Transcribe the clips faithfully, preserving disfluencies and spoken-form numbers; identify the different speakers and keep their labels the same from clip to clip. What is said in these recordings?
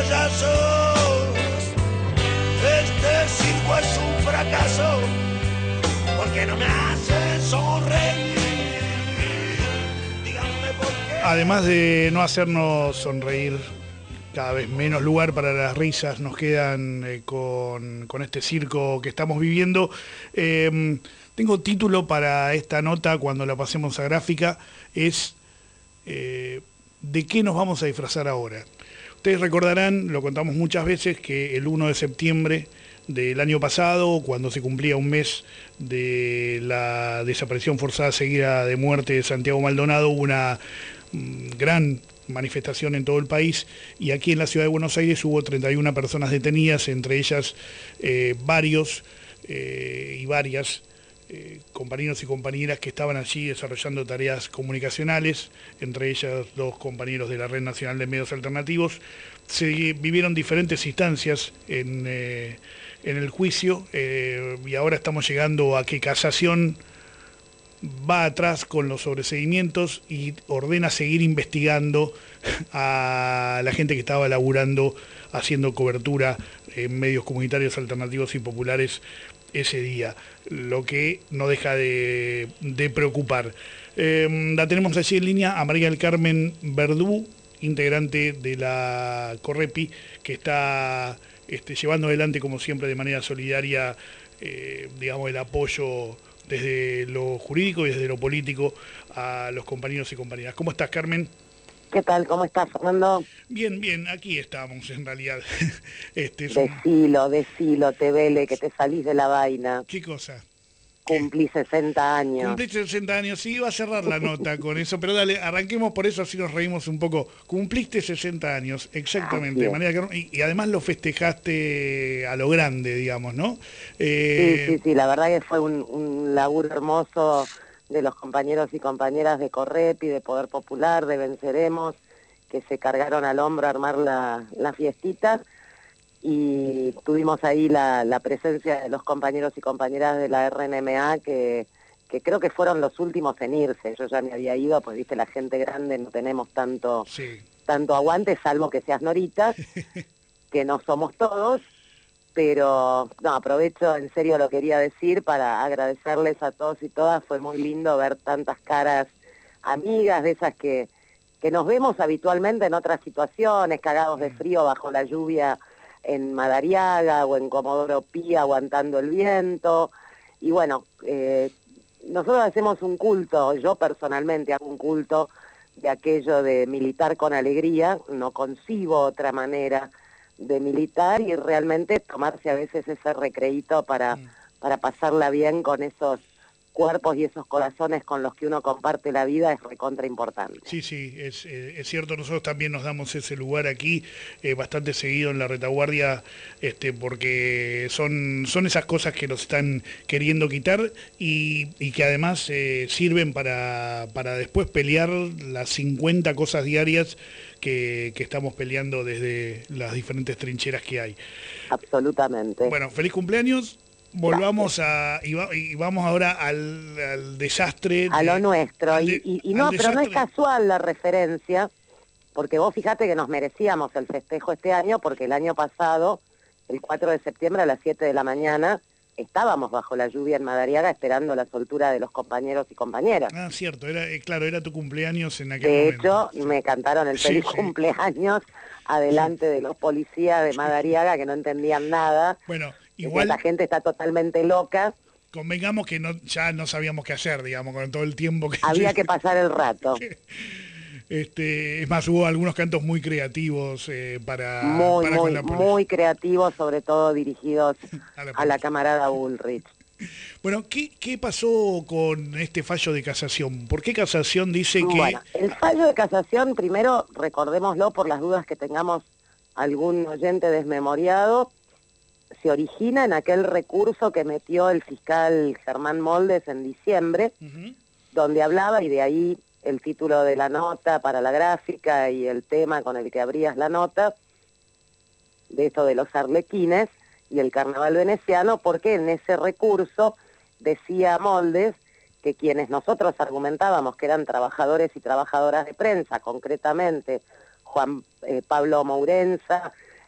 Speaker 1: payasos. Este circo es un fracaso porque no me hace sonreír. Díganme por qué.
Speaker 2: Además de no hacernos sonreír, cada vez menos lugar para las risas nos quedan eh, con, con este circo que estamos viviendo. Eh, tengo título para esta nota cuando la pasemos a gráfica, es eh, ¿de qué nos vamos a disfrazar ahora? Ustedes recordarán, lo contamos muchas veces, que el uno de septiembre del año pasado, cuando se cumplía un mes de la desaparición forzada seguida de muerte de Santiago Maldonado, hubo una mm, gran manifestación en todo el país, y aquí en la ciudad de Buenos Aires hubo treinta y una personas detenidas, entre ellas eh, varios eh, y varias eh, compañeros y compañeras que estaban allí desarrollando tareas comunicacionales, entre ellas dos compañeros de la Red Nacional de Medios Alternativos. Se vivieron diferentes instancias en, eh, en el juicio eh, y ahora estamos llegando a que Casación va atrás con los sobreseguimientos y ordena seguir investigando a la gente que estaba laburando, haciendo cobertura en medios comunitarios alternativos y populares ese día, lo que no deja de, de preocupar. Eh, la tenemos allí en línea a María del Carmen Verdú, integrante de la Correpi, que está este, llevando adelante, como siempre, de manera solidaria, eh, digamos, el apoyo desde lo jurídico y desde lo político a los compañeros y compañeras. ¿Cómo estás, Carmen?
Speaker 3: ¿Qué tal? ¿Cómo estás, Fernando?
Speaker 2: Bien, bien, aquí estamos en realidad. este, son...
Speaker 3: Decilo, decilo, te vele, que te salís de la vaina.
Speaker 2: ¿Qué cosa?
Speaker 3: Cumplí sesenta años.
Speaker 2: Cumplí sesenta años, sí, iba a cerrar la nota con eso, pero dale, arranquemos por eso, así nos reímos un poco. Cumpliste sesenta años, exactamente, de manera que, y, y además lo festejaste a lo grande, digamos, ¿no?
Speaker 3: Eh... Sí, sí, sí, la verdad que fue un, un laburo hermoso de los compañeros y compañeras de Correpi, de Poder Popular, de Venceremos, que se cargaron al hombro a armar la, la fiestita. Y tuvimos ahí la, la presencia de los compañeros y compañeras de la R N M A que, que creo que fueron los últimos en irse. Yo ya me había ido, pues viste, la gente grande no tenemos tanto,
Speaker 2: sí.
Speaker 3: tanto aguante, salvo que seas Noritas, que no somos todos, pero no, aprovecho, en serio lo quería decir para agradecerles a todos y todas. Fue muy lindo ver tantas caras amigas, de esas que, que nos vemos habitualmente en otras situaciones, cagados de frío bajo la lluvia, en Madariaga o en Comodoro Pi aguantando el viento. Y bueno, eh, nosotros hacemos un culto, yo personalmente hago un culto de aquello de militar con alegría, no concibo otra manera de militar, y realmente tomarse a veces ese recreíto para, mm. para pasarla bien con esos cuerpos y esos corazones con los que uno comparte la vida es recontra importante.
Speaker 2: Sí, sí, es, eh, es cierto, nosotros también nos damos ese lugar aquí, eh, bastante seguido en la retaguardia, este, porque son, son esas cosas que nos están queriendo quitar y, y que además eh, sirven para, para después pelear las cincuenta cosas diarias que, que estamos peleando desde las diferentes trincheras que hay.
Speaker 3: Absolutamente.
Speaker 2: Bueno, feliz cumpleaños. Volvamos a, y, va, y vamos ahora al, al desastre.
Speaker 3: A
Speaker 2: de,
Speaker 3: lo nuestro,
Speaker 2: de,
Speaker 3: y, y, y no, pero no es casual la referencia, porque vos fijate que nos merecíamos el festejo este año, porque el año pasado, el cuatro de septiembre a las siete de la mañana, estábamos bajo la lluvia en Madariaga esperando la soltura de los compañeros y compañeras.
Speaker 2: Ah, cierto, era eh, claro, era tu cumpleaños en aquel
Speaker 3: de
Speaker 2: momento.
Speaker 3: De hecho,
Speaker 2: sí.
Speaker 3: me cantaron el feliz sí, sí. cumpleaños adelante sí. de los policías de Madariaga que no entendían nada.
Speaker 2: Bueno, igual
Speaker 3: la gente está totalmente loca.
Speaker 2: Convengamos que no, ya no sabíamos qué hacer, digamos, con todo el tiempo que...
Speaker 3: Había que pasar el rato.
Speaker 2: Este, es más, hubo algunos cantos muy creativos eh, para...
Speaker 3: Muy,
Speaker 2: para
Speaker 3: muy,
Speaker 2: con la
Speaker 3: muy creativos, sobre todo dirigidos a la, a la camarada Bullrich.
Speaker 2: Bueno, ¿qué, ¿qué pasó con este fallo de casación? ¿Por qué casación dice que...?
Speaker 3: Bueno, el fallo de casación, primero, recordémoslo por las dudas que tengamos algún oyente desmemoriado, se origina en aquel recurso que metió el fiscal Germán Moldes en diciembre, uh-huh. donde hablaba, y de ahí el título de la nota para la gráfica y el tema con el que abrías la nota, de esto de los arlequines y el carnaval veneciano, porque en ese recurso decía Moldes que quienes nosotros argumentábamos que eran trabajadores y trabajadoras de prensa, concretamente Juan eh, Pablo Mourenza,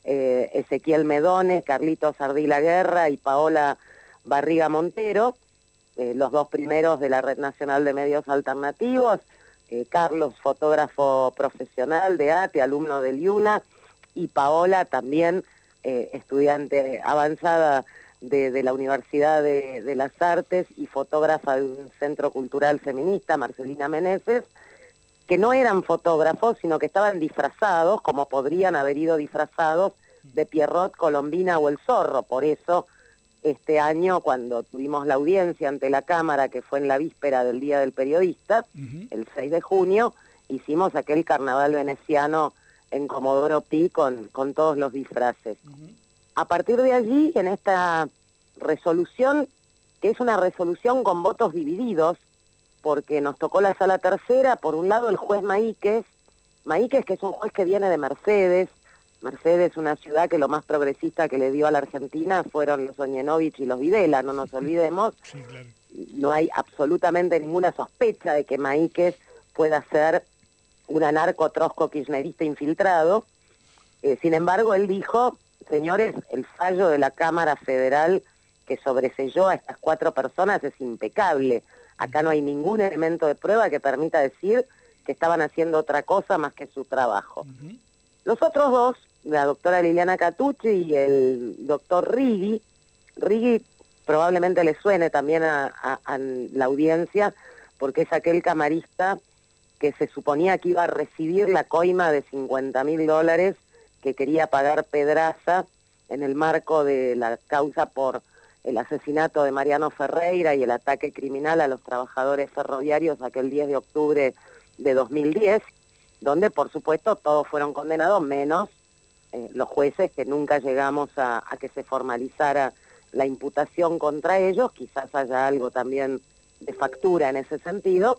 Speaker 3: eh, Ezequiel Medone, Carlitos Ardila Guerra y Paola Barriga Montero, eh, los dos primeros de la Red Nacional de Medios Alternativos, eh, Carlos, fotógrafo profesional de ATE, alumno del IUNA, y Paola también, eh, estudiante avanzada de, de la Universidad de, de las Artes y fotógrafa de un centro cultural feminista, Marcelina Meneses, que no eran fotógrafos, sino que estaban disfrazados, como podrían haber ido disfrazados de Pierrot, Colombina o El Zorro. Por eso, este año, cuando tuvimos la audiencia ante la Cámara, que fue en la víspera del Día del Periodista, uh-huh. el seis de junio, hicimos aquel carnaval veneciano en Comodoro Pi con, con todos los disfraces. Uh-huh. A partir de allí, en esta resolución, que es una resolución con votos divididos, porque nos tocó la sala tercera, por un lado el juez Maíquez, Maíquez que es un juez que viene de Mercedes, Mercedes una ciudad que lo más progresista que le dio a la Argentina fueron los Oñenovich y los Videla, no nos olvidemos, sí, claro. No hay absolutamente ninguna sospecha de que Maíquez pueda ser un anarco trosco kirchnerista infiltrado, eh, sin embargo él dijo, señores, el fallo de la Cámara Federal que sobreseyó a estas cuatro personas es impecable. Acá no hay ningún elemento de prueba que permita decir que estaban haciendo otra cosa más que su trabajo. Uh-huh. Los otros dos, la doctora Liliana Catucci y el doctor Righi, Righi probablemente le suene también a, a, a la audiencia, porque es aquel camarista que se suponía que iba a recibir la coima de cincuenta mil dólares que quería pagar Pedraza en el marco de la causa por el asesinato de Mariano Ferreira y el ataque criminal a los trabajadores ferroviarios aquel diez de octubre de dos mil diez, donde por supuesto todos fueron condenados, menos eh, los jueces, que nunca llegamos a, a que se formalizara la imputación contra ellos, quizás haya algo también de factura en ese sentido.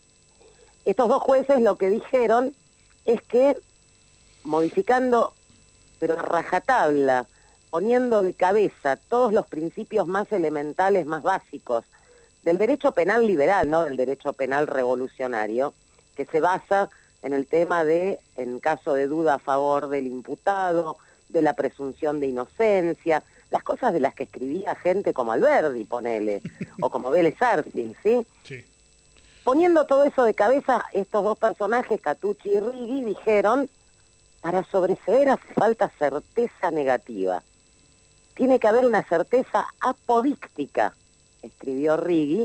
Speaker 3: Estos dos jueces lo que dijeron es que, modificando, pero a rajatabla, poniendo de cabeza todos los principios más elementales, más básicos del derecho penal liberal, no del derecho penal revolucionario, que se basa en el tema de, en caso de duda a favor del imputado, de la presunción de inocencia, las cosas de las que escribía gente como Alberdi, ponele, o como Vélez Arfield, ¿sí? Sí. Poniendo todo eso de cabeza, estos dos personajes, Catucci y Righi, dijeron, para sobreseer hace falta certeza negativa. Tiene que haber una certeza apodíctica, escribió Righi,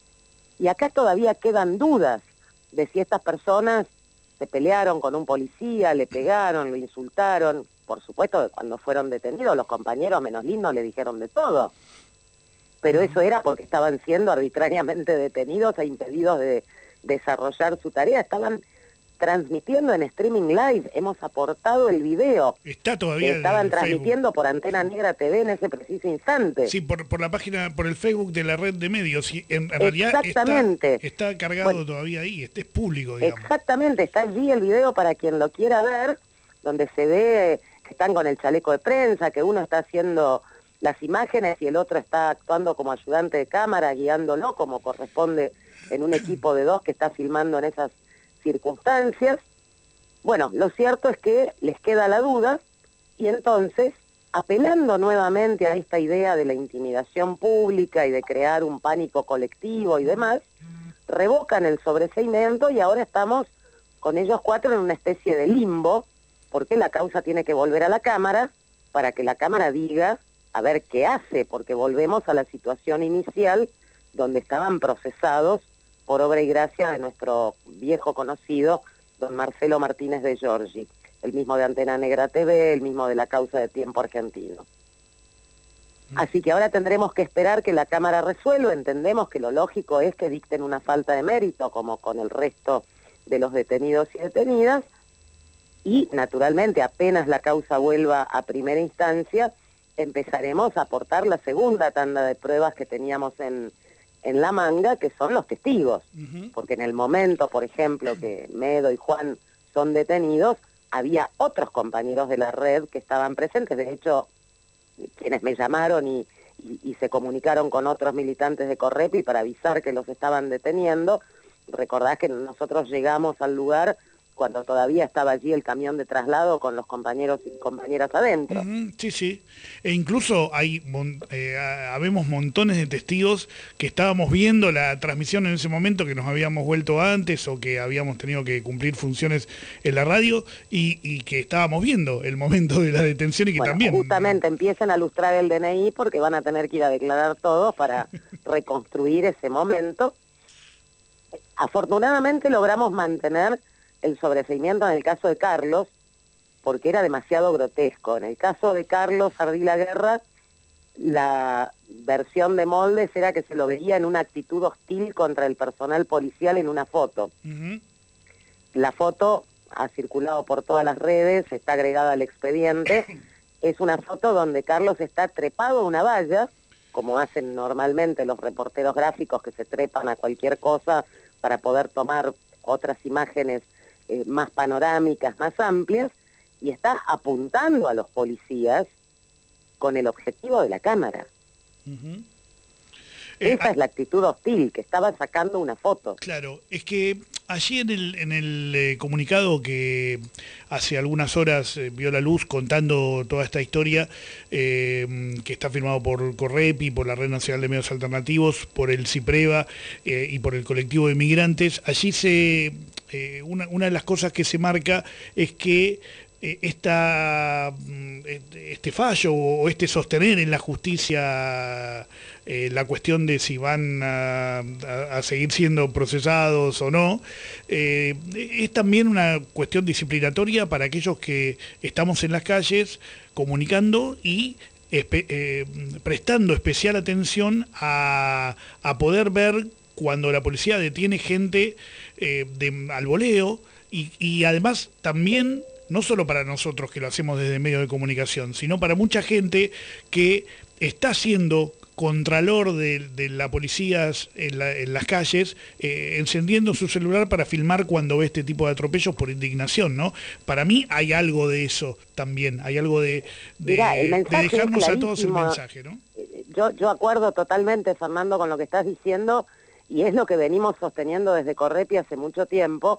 Speaker 3: y acá todavía quedan dudas de si estas personas se pelearon con un policía, le pegaron, lo insultaron. Por supuesto que cuando fueron detenidos los compañeros menos lindos le dijeron de todo, pero eso era porque estaban siendo arbitrariamente detenidos e impedidos de desarrollar su tarea. Estaban transmitiendo en streaming live, hemos aportado el video.
Speaker 2: Está todavía
Speaker 3: que estaban transmitiendo Facebook por Antena Negra T V en ese preciso instante.
Speaker 2: Sí, por, por la página, por el Facebook de la red de medios. Y en realidad
Speaker 3: exactamente.
Speaker 2: Está, está cargado bueno, todavía ahí, este es público, digamos.
Speaker 3: Exactamente, está allí el video para quien lo quiera ver, donde se ve que están con el chaleco de prensa, que uno está haciendo las imágenes y el otro está actuando como ayudante de cámara, guiándolo como corresponde en un equipo de dos que está filmando en esas circunstancias. Bueno, lo cierto es que les queda la duda y entonces, apelando nuevamente a esta idea de la intimidación pública y de crear un pánico colectivo y demás, revocan el sobreseimiento y ahora estamos con ellos cuatro en una especie de limbo, porque la causa tiene que volver a la Cámara para que la Cámara diga a ver qué hace, porque volvemos a la situación inicial donde estaban procesados por obra y gracia de nuestro viejo conocido, don Marcelo Martínez de Giorgi, el mismo de Antena Negra T V, el mismo de la causa de Tiempo Argentino. Así que ahora tendremos que esperar que la Cámara resuelva. Entendemos que lo lógico es que dicten una falta de mérito, como con el resto de los detenidos y detenidas, y naturalmente apenas la causa vuelva a primera instancia, empezaremos a aportar la segunda tanda de pruebas que teníamos en, en la manga, que son los testigos. Uh-huh. Porque en el momento, por ejemplo, que Medo y Juan son detenidos, había otros compañeros de la red que estaban presentes. De hecho, quienes me llamaron y, y, y se comunicaron con otros militantes de Correpi para avisar que los estaban deteniendo, recordás que nosotros llegamos al lugar cuando todavía estaba allí el camión de traslado con los compañeros y compañeras adentro.
Speaker 2: Uh-huh, sí, sí. E incluso hay mon eh, habemos montones de testigos que estábamos viendo la transmisión en ese momento, que nos habíamos vuelto antes o que habíamos tenido que cumplir funciones en la radio y, y que estábamos viendo el momento de la detención y que
Speaker 3: bueno,
Speaker 2: también...
Speaker 3: justamente empiecen a lustrar el D N I porque van a tener que ir a declarar todos para reconstruir ese momento. Afortunadamente logramos mantener el sobreseimiento en el caso de Carlos, porque era demasiado grotesco. En el caso de Carlos Ardila Guerra, la versión de Moldes era que se lo veía en una actitud hostil contra el personal policial en una foto. Uh-huh. La foto ha circulado por todas las redes, está agregada al expediente. Es una foto donde Carlos está trepado a una valla, como hacen normalmente los reporteros gráficos que se trepan a cualquier cosa para poder tomar otras imágenes Eh, más panorámicas, más amplias, y está apuntando a los policías con el objetivo de la cámara. Uh-huh. eh, Esa es la actitud hostil, que estaba sacando una foto.
Speaker 2: Claro, es que allí en el, en el eh, comunicado que hace algunas horas eh, vio la luz contando toda esta historia, eh, que está firmado por Correpi, por la Red Nacional de Medios Alternativos, por el CIPREVA eh, y por el colectivo de migrantes, allí se... Eh, una, una de las cosas que se marca es que eh, esta, este fallo o este sostener en la justicia eh, la cuestión de si van a, a, a seguir siendo procesados o no, eh, es también una cuestión disciplinatoria para aquellos que estamos en las calles comunicando y espe, eh, prestando especial atención a, a poder ver cuando la policía detiene gente eh, de, al voleo y, y además también, no solo para nosotros que lo hacemos desde medios de comunicación, sino para mucha gente que está siendo contralor de, de la policía en, la, en las calles, eh, encendiendo su celular para filmar cuando ve este tipo de atropellos por indignación, ¿no? Para mí hay algo de eso también, hay algo de, de,
Speaker 3: Mirá, el
Speaker 2: de dejarnos a todos el mensaje, ¿no?
Speaker 3: Yo, yo acuerdo totalmente, Fernando, con lo que estás diciendo, y es lo que venimos sosteniendo desde Correpi hace mucho tiempo.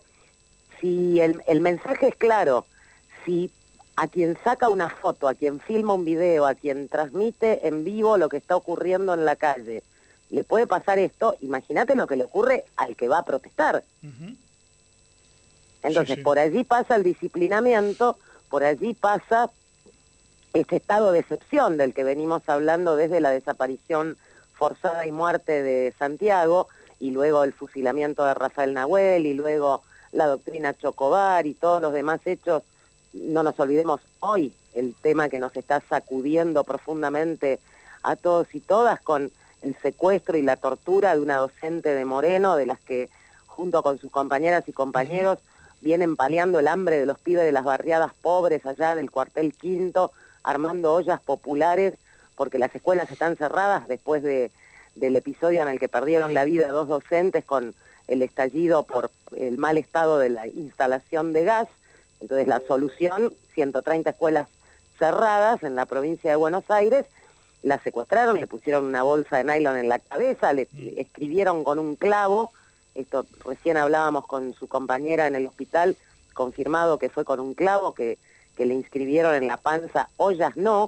Speaker 3: Si el, el mensaje es claro, si a quien saca una foto, a quien filma un video, a quien transmite en vivo lo que está ocurriendo en la calle, le puede pasar esto, imagínate lo que le ocurre al que va a protestar. Uh-huh. Entonces, sí, sí. Por allí pasa el disciplinamiento, por allí pasa este estado de excepción del que venimos hablando desde la desaparición forzada y muerte de Santiago, y luego el fusilamiento de Rafael Nahuel, y luego la doctrina Chocobar y todos los demás hechos. No nos olvidemos hoy el tema que nos está sacudiendo profundamente a todos y todas con el secuestro y la tortura de una docente de Moreno, de las que junto con sus compañeras y compañeros vienen paliando el hambre de los pibes de las barriadas pobres allá del cuartel quinto, armando ollas populares porque las escuelas están cerradas después de, del episodio en el que perdieron la vida dos docentes con el estallido por el mal estado de la instalación de gas. Entonces la solución, ciento treinta escuelas cerradas en la provincia de Buenos Aires, la secuestraron, le pusieron una bolsa de nylon en la cabeza, le escribieron con un clavo, esto recién hablábamos con su compañera en el hospital, confirmado que fue con un clavo, que, que le inscribieron en la panza, ollas no.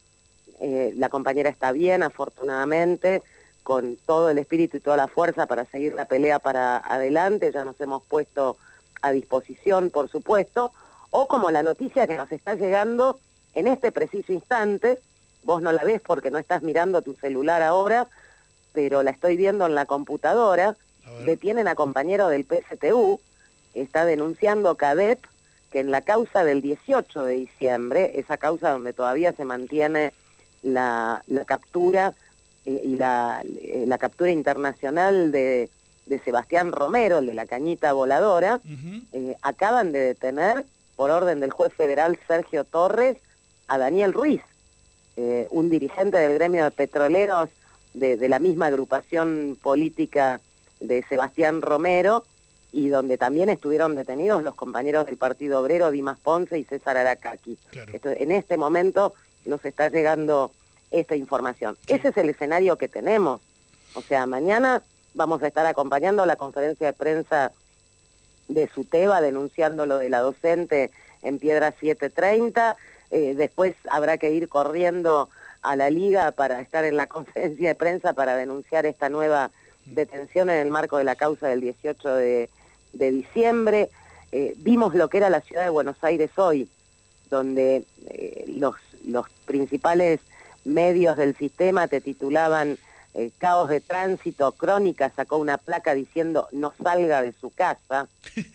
Speaker 3: Eh, la compañera está bien, afortunadamente, con todo el espíritu y toda la fuerza para seguir la pelea para adelante. Ya nos hemos puesto a disposición, por supuesto, o como la noticia que nos está llegando en este preciso instante, vos no la ves porque no estás mirando tu celular ahora, pero la estoy viendo en la computadora. Detienen a compañero del P S T U, está denunciando CADEP que en la causa del dieciocho de diciembre, esa causa donde todavía se mantiene la, la captura eh, y la, eh, la captura internacional de, de Sebastián Romero, el de la cañita voladora, uh-huh. eh, acaban de detener, por orden del juez federal Sergio Torres, a Daniel Ruiz, eh, un dirigente del gremio de petroleros de, de la misma agrupación política de Sebastián Romero, y donde también estuvieron detenidos los compañeros del Partido Obrero, Dimas Ponce y César Aracaki. Claro. Esto, en este momento nos está llegando esta información. Sí. Ese es el escenario que tenemos. O sea, mañana vamos a estar acompañando la conferencia de prensa de SUTEBA denunciando lo de la docente en Piedra setecientos treinta, eh, después habrá que ir corriendo a la Liga para estar en la conferencia de prensa para denunciar esta nueva detención en el marco de la causa del dieciocho de diciembre. Eh, vimos lo que era la ciudad de Buenos Aires hoy, donde eh, los, los principales medios del sistema te titulaban eh, caos de tránsito, Crónica sacó una placa diciendo no salga de su casa,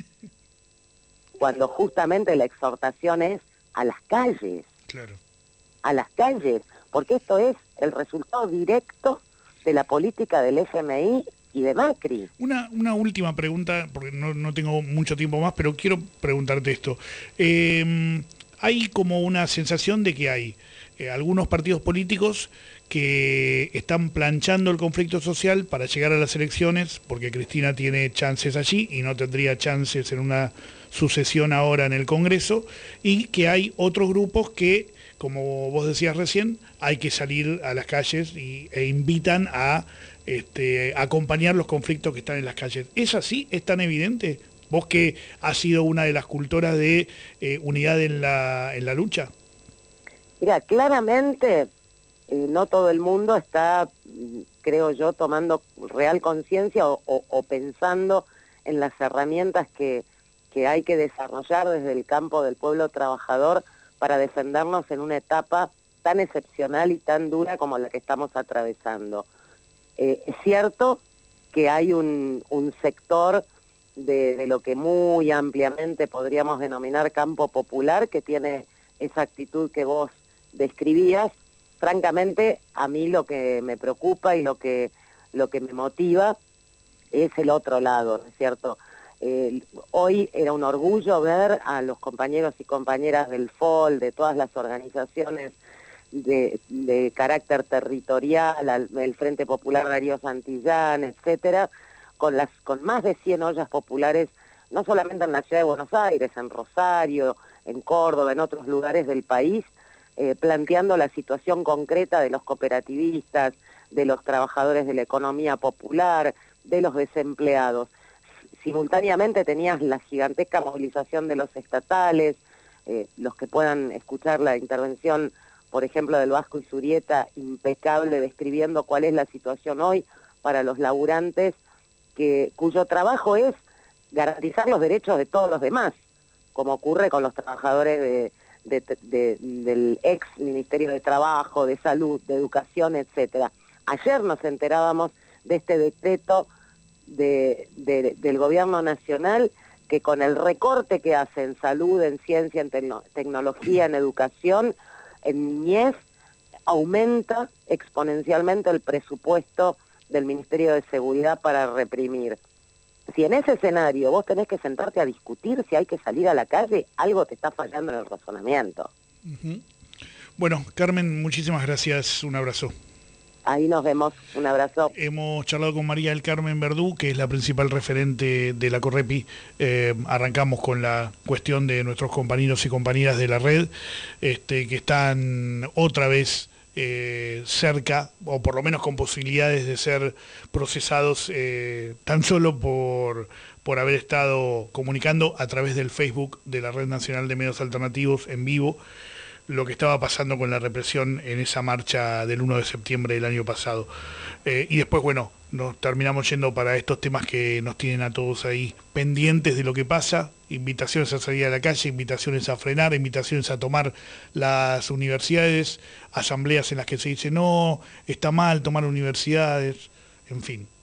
Speaker 3: cuando justamente la exhortación es a las calles,
Speaker 2: Claro.
Speaker 3: a las calles, porque esto es el resultado directo de la política del F M I y de Macri.
Speaker 2: Una, una última pregunta, porque no, no tengo mucho tiempo más, pero quiero preguntarte esto. Eh, hay como una sensación de que hay eh, algunos partidos políticos que están planchando el conflicto social para llegar a las elecciones, porque Cristina tiene chances allí y no tendría chances en una sucesión ahora en el Congreso, y que hay otros grupos que, como vos decías recién, hay que salir a las calles y, e invitan a este, acompañar los conflictos que están en las calles. ¿Es así? ¿Es tan evidente? Vos que has sido una de las cultoras de eh, unidad en la, en la lucha.
Speaker 3: Mira, claramente eh, no todo el mundo está, creo yo, tomando real conciencia o, o, o pensando en las herramientas que, que hay que desarrollar desde el campo del pueblo trabajador para defendernos en una etapa tan excepcional y tan dura como la que estamos atravesando. Eh, es cierto que hay un, un sector de, de lo que muy ampliamente podríamos denominar campo popular que tiene esa actitud que vos describías. Francamente, a mí lo que me preocupa y lo que, lo que me motiva es el otro lado, ¿no es cierto? Eh, hoy era un orgullo ver a los compañeros y compañeras del F O L, de todas las organizaciones de, de carácter territorial, al, el Frente Popular Darío Santillán, etcétera, con, las, con más de cien ollas populares, no solamente en la ciudad de Buenos Aires, en Rosario, en Córdoba, en otros lugares del país, eh, planteando la situación concreta de los cooperativistas, de los trabajadores de la economía popular, de los desempleados. Simultáneamente tenías la gigantesca movilización de los estatales, eh, los que puedan escuchar la intervención, por ejemplo, del Vasco Izurieta, impecable, describiendo cuál es la situación hoy para los laburantes, que, cuyo trabajo es garantizar los derechos de todos los demás, como ocurre con los trabajadores de, de, de, del ex Ministerio de Trabajo, de Salud, de Educación, etcétera. Ayer nos enterábamos de este decreto de, de, del gobierno nacional que con el recorte que hace en salud, en ciencia, en tecno, tecnología, en educación, en niñez, aumenta exponencialmente el presupuesto del Ministerio de Seguridad para reprimir. Si en ese escenario vos tenés que sentarte a discutir si hay que salir a la calle, algo te está fallando en el razonamiento.
Speaker 2: Uh-huh. Bueno, Carmen, muchísimas gracias, un abrazo.
Speaker 3: Ahí nos vemos, un abrazo.
Speaker 2: Hemos charlado con María del Carmen Verdú, que es la principal referente de la Correpi. Eh, arrancamos con la cuestión de nuestros compañeros y compañeras de la red, este, que están otra vez eh, cerca, o por lo menos con posibilidades de ser procesados eh, tan solo por, por haber estado comunicando a través del Facebook de la Red Nacional de Medios Alternativos en vivo lo que estaba pasando con la represión en esa marcha del uno de septiembre del año pasado. Eh, y después, bueno, nos terminamos yendo para estos temas que nos tienen a todos ahí pendientes de lo que pasa, invitaciones a salir a la calle, invitaciones a frenar, invitaciones a tomar las universidades, asambleas en las que se dice no, está mal tomar universidades, en fin.